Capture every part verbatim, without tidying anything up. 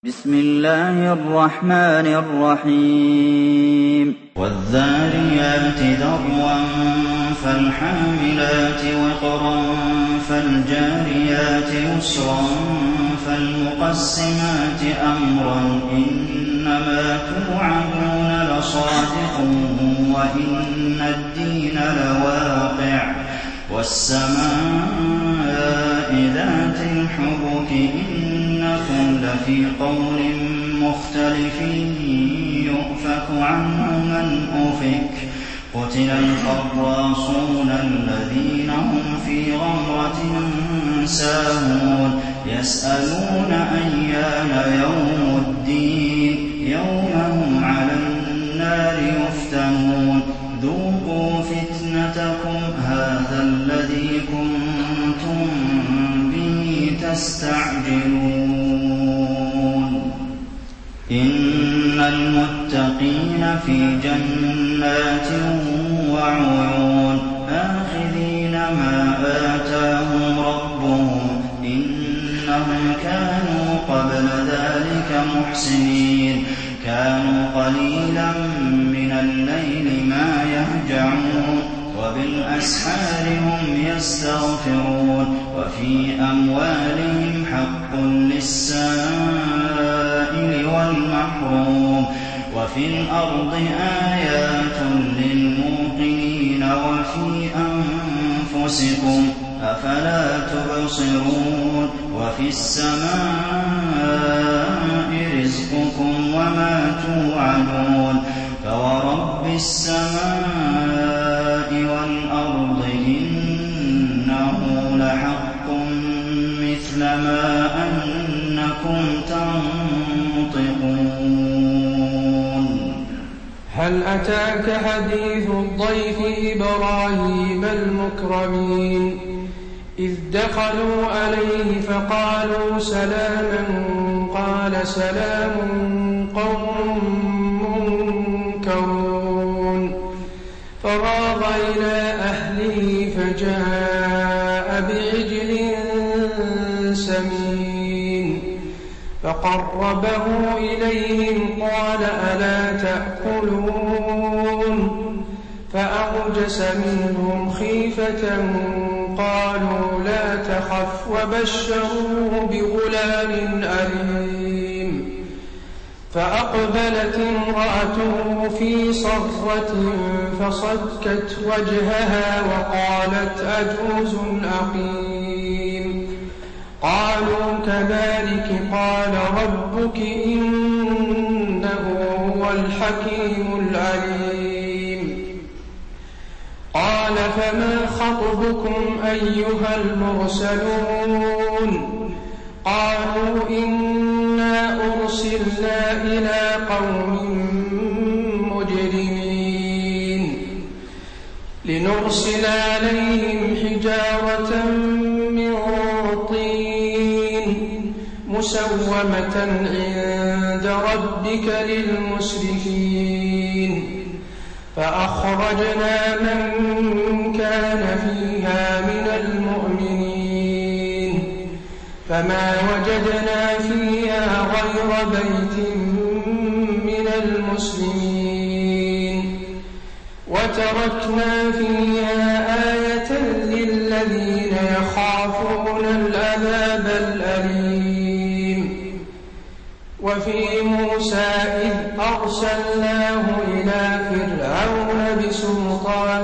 بسم الله الرحمن الرحيم والذاريات ذروا فالحاملات وقرا فالجاريات يسرا فالمقسمات أمرا إنما توعدون لصادق وإن الدين لواقع والسماء ذات الحبك إنكم لفي قول مختلف يؤفك عنه من أفك قتل الخراصون الذين هم في غمرة ساهون يسألون أيان يوم الدين يوم هم على النار يفتنون ذوقوا فتنتكم هذا الذي كنتم به تستعجلون إن المتقين في جنات وعيون آخذين ما آتاهم ربهم إنهم كانوا قبل ذلك محسنين كانوا قليلا من الليل ما يهجعون وبالأسحار هم يستغفرون وفي أموالهم حق للسائل والمحروم وفي الأرض آيات للموقنين وفي أنفسكم أفلا تبصرون وفي السماء رزقكم وما توعدون فورب السماء والأرض إنه لحق مثل ما أنكم تنطقون هل أتاك حديث الضيف إبراهيم المكرمين إذ دخلوا عليه فقالوا سلاما قال سلام قوم منكرون فراغ إلى أهله فجاء بعجل سمين فقربه إليهم قال ألا تأكلون فأوجس منهم خيفة قالوا لا تخف وبشروه بغلام أليم فأقبلت امرأته في صرة فصكت وجهها وقالت أجوز أقيم قالوا كذلك قال ربك إنه هو الحكيم العليم قال فما خطبكم أيها المرسلون قالوا إنا أرسلنا إلى قوم مجرمين لنرسل عليهم حجارة من طين مسومة عند ربك للمسرفين فأخرجنا من كان فيها من المؤمنين فما وجدنا فيها غير بيت من المسلمين وتركنا فيها آية للذين يخافون العذاب الأليم وفي موسى إذ أرسلناه إلى فرعون بسلطان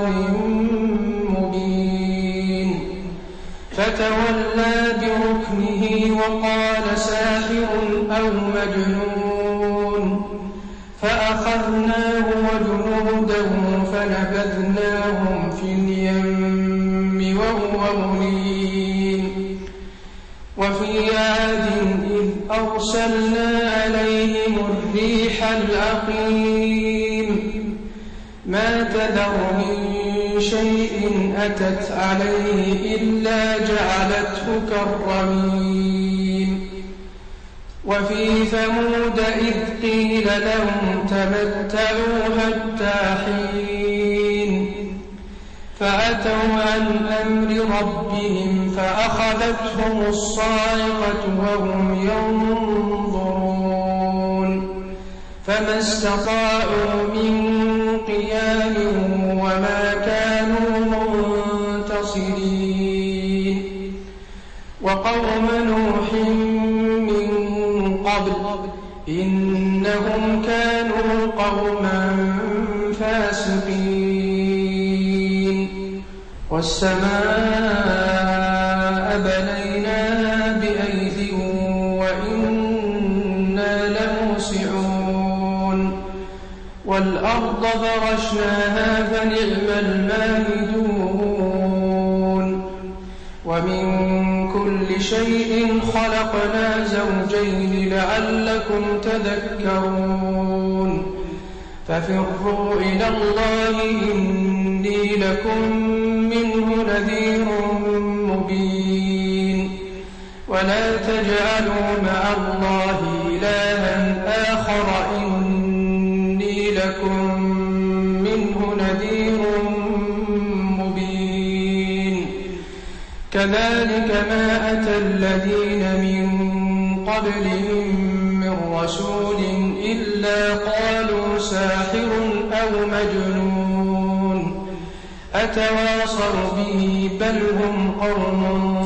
مبين فتولى بركنه وقال ساحر أو مجنون فأخذناه وجنوده فنبذناهم في اليم وهو مليم وفي عاد إذ أرسلنا عليهم الريح العقيم ما تذر من شيء أتت عليه إلا جعلته كالرميم وفي ثمود إذ قيل لهم تمتعوا حتى حين فأتوا عن أمر ربهم فأخذتهم الصاعقة وهم ينظرون فما استطاعوا من قيام وما كانوا منتصرين وقوم نوح من قبل إنهم كانوا قوما فاسقين والسماء بنيناها بأيد وإنا لموسعون والأرض فرشناها فنعم الماهدون ومن كل شيء خلقنا زوجين لعلكم تذكرون ففروا إلى الله إني لكم منه نذير مبين ولا تجعلوا مع الله إلها آخر إني لكم منه نذير مبين كذلك ما أتى الذين من قبلهم من رسول إلا قالوا ساحر أو مجنون أتواصوا به بل هم قوم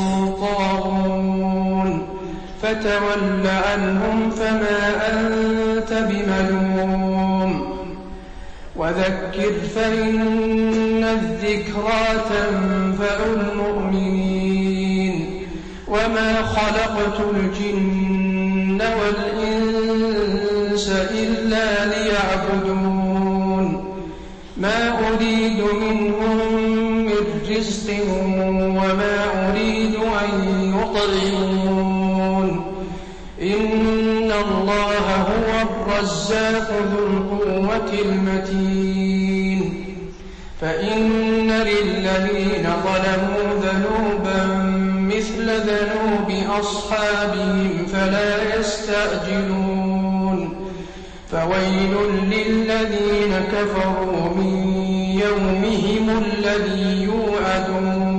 طاغون فتول عنهم فما أنت بملوم وذكر فإن الذكرى تنفع المؤمنين وما خلقت الجن والإنس إلا ليعبدون ما أريد منهم من رزق وما أريد أن يطعمون إن الله هو الرزاق ذو القوة المتين فإن للذين ظلموا ذنوبا مثل ذنوب أصحابهم فلا يستعجلون فويل للذين كفروا من يومهم الذي يوعدون